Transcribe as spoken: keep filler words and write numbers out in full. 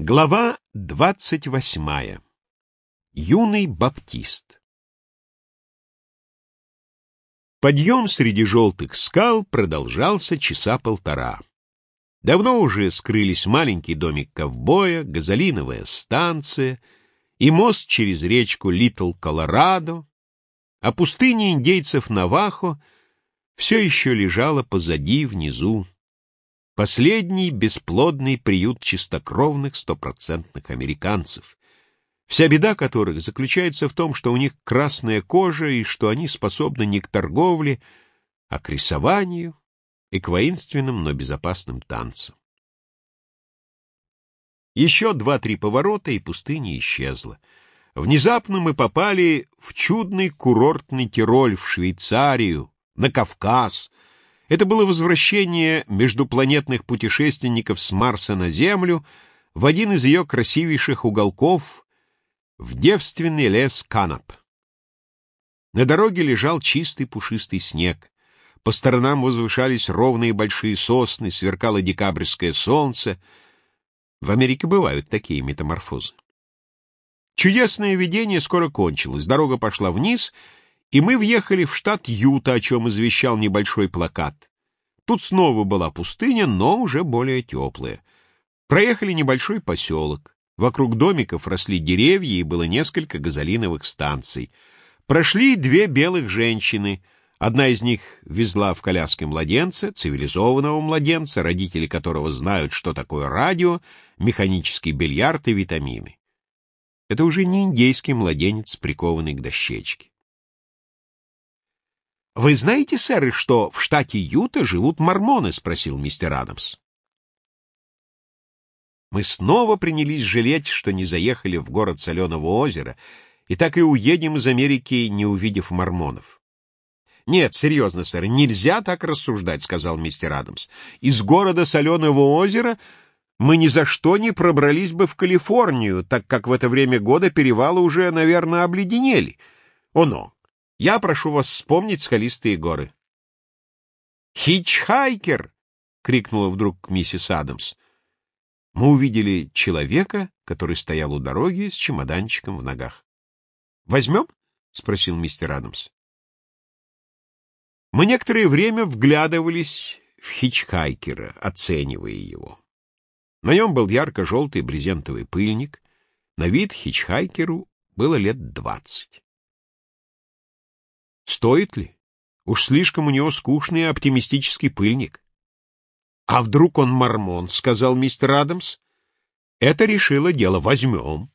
Глава двадцать восьмая. Юный баптист. Подъем среди желтых скал продолжался часа полтора. Давно уже скрылись маленький домик ковбоя, газолиновая станция и мост через речку Литл-Колорадо, а пустыня индейцев Навахо все еще лежала позади, внизу. Последний бесплодный приют чистокровных стопроцентных американцев, вся беда которых заключается в том, что у них красная кожа и что они способны не к торговле, а к рисованию и к воинственным, но безопасным танцам. Еще два-три поворота, и пустыня исчезла. Внезапно мы попали в чудный курортный Тироль, в Швейцарию, на Кавказ. Это было возвращение междупланетных путешественников с Марса на Землю в один из ее красивейших уголков, в девственный лес Канап. На дороге лежал чистый пушистый снег. По сторонам возвышались ровные большие сосны, сверкало декабрьское солнце. В Америке бывают такие метаморфозы. Чудесное видение скоро кончилось. Дорога пошла вниз, и мы въехали в штат Юта, о чем извещал небольшой плакат. Тут снова была пустыня, но уже более теплая. Проехали небольшой поселок. Вокруг домиков росли деревья, и было несколько газолиновых станций. Прошли две белых женщины. Одна из них везла в коляске младенца, цивилизованного младенца, родители которого знают, что такое радио, механический бильярд и витамины. Это уже не индейский младенец, прикованный к дощечке. «Вы знаете, сэр, что в штате Юта живут мормоны?» — спросил мистер Адамс. Мы снова принялись жалеть, что не заехали в город Соленого озера, и так и уедем из Америки, не увидев мормонов. «Нет, серьезно, сэр, нельзя так рассуждать», — сказал мистер Адамс. «Из города Соленого озера мы ни за что не пробрались бы в Калифорнию, так как в это время года перевалы уже, наверное, обледенели. Оно! Я прошу вас вспомнить скалистые горы». «Хичхайкер!» — крикнула вдруг миссис Адамс. Мы увидели человека, который стоял у дороги с чемоданчиком в ногах. «Возьмем?» — спросил мистер Адамс. Мы некоторое время вглядывались в хичхайкера, оценивая его. На нем был ярко-желтый брезентовый пыльник. На вид хичхайкеру было лет двадцать. Стоит ли? Уж слишком у него скучный и оптимистический пыльник. — А вдруг он мормон? — сказал мистер Адамс. — Это решило дело. Возьмем.